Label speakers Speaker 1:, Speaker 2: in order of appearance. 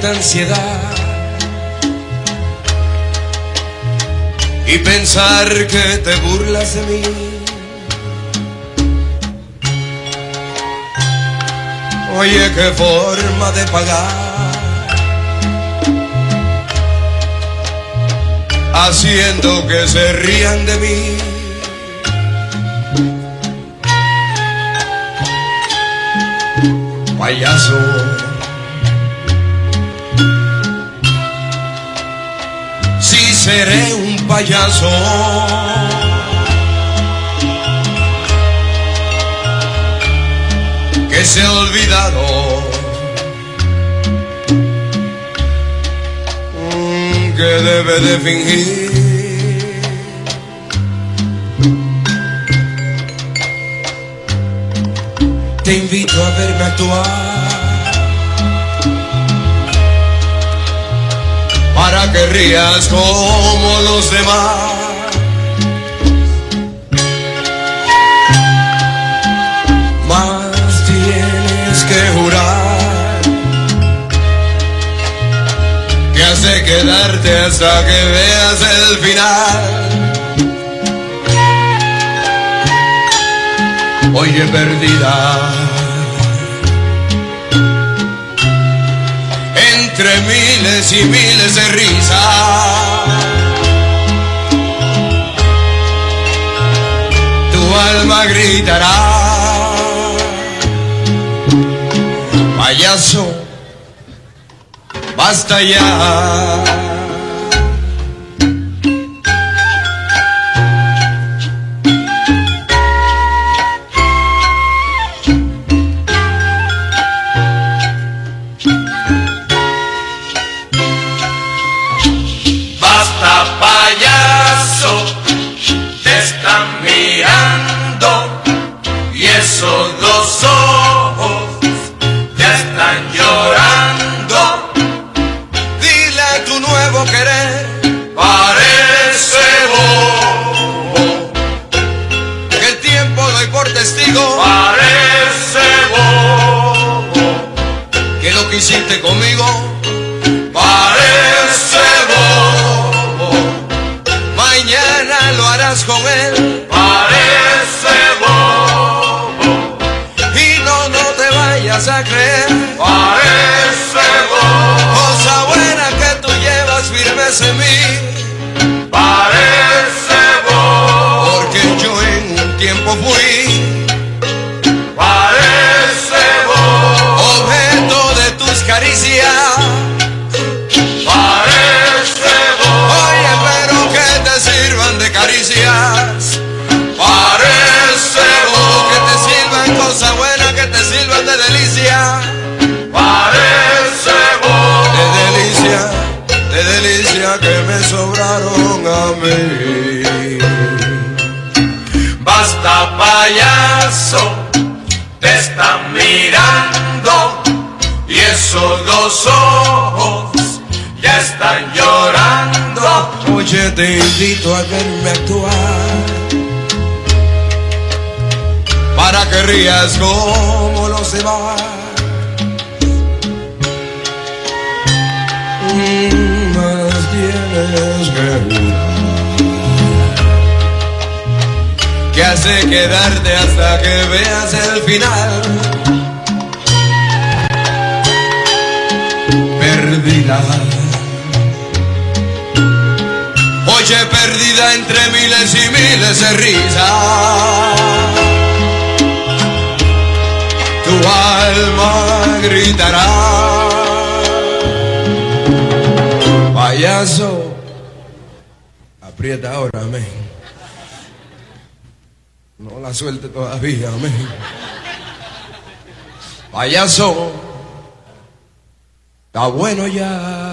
Speaker 1: tanta ansiedad y pensar que te burlas de mí. Oye, qué forma de pagar, haciendo que se rían de mí. Payaso, sí seré un payaso, que se ha olvidado que debe de fingir. Te invito a verme actuar para que rías como los demás. Más tienes que jurar que has de quedarte hasta que veas el final. Oye, perdida, entre miles y miles de risas, tu alma gritará: payaso, basta ya.
Speaker 2: Esos dos ojos ya están llorando.
Speaker 1: Dile a tu nuevo querer,
Speaker 2: Parece bobo,
Speaker 1: que el tiempo doy por testigo,
Speaker 2: parece bobo,
Speaker 1: que lo que hiciste conmigo
Speaker 2: parece bobo,
Speaker 1: mañana lo harás con él.
Speaker 2: parece bobo,
Speaker 1: A creer,
Speaker 2: parece bobo,
Speaker 1: cosa buena que tú llevas firmes en mí,
Speaker 2: parece bobo,
Speaker 1: porque yo en un tiempo fui
Speaker 2: parece bobo,
Speaker 1: objeto de tus caricias.
Speaker 2: parece bobo,
Speaker 1: Oye, pero que te sirvan de caricias,
Speaker 2: parece bobo,
Speaker 1: que te sirvan cosas buenas, que te sirvan de delicia,
Speaker 2: parece bobo,
Speaker 1: de delicia que me sobraron a mí.
Speaker 2: basta payaso, te están mirando y esos dos ojos ya están llorando.
Speaker 1: Oye, te invito a verme actuar para que rías como los demás. Más tienes que jurar que has de quedarte hasta que veas el final. Perdida, oye, perdida entre miles y miles de risas, tu alma gritará: payaso, aprieta ahora, amén. No la suelte todavía, amén. Payaso, está bueno ya.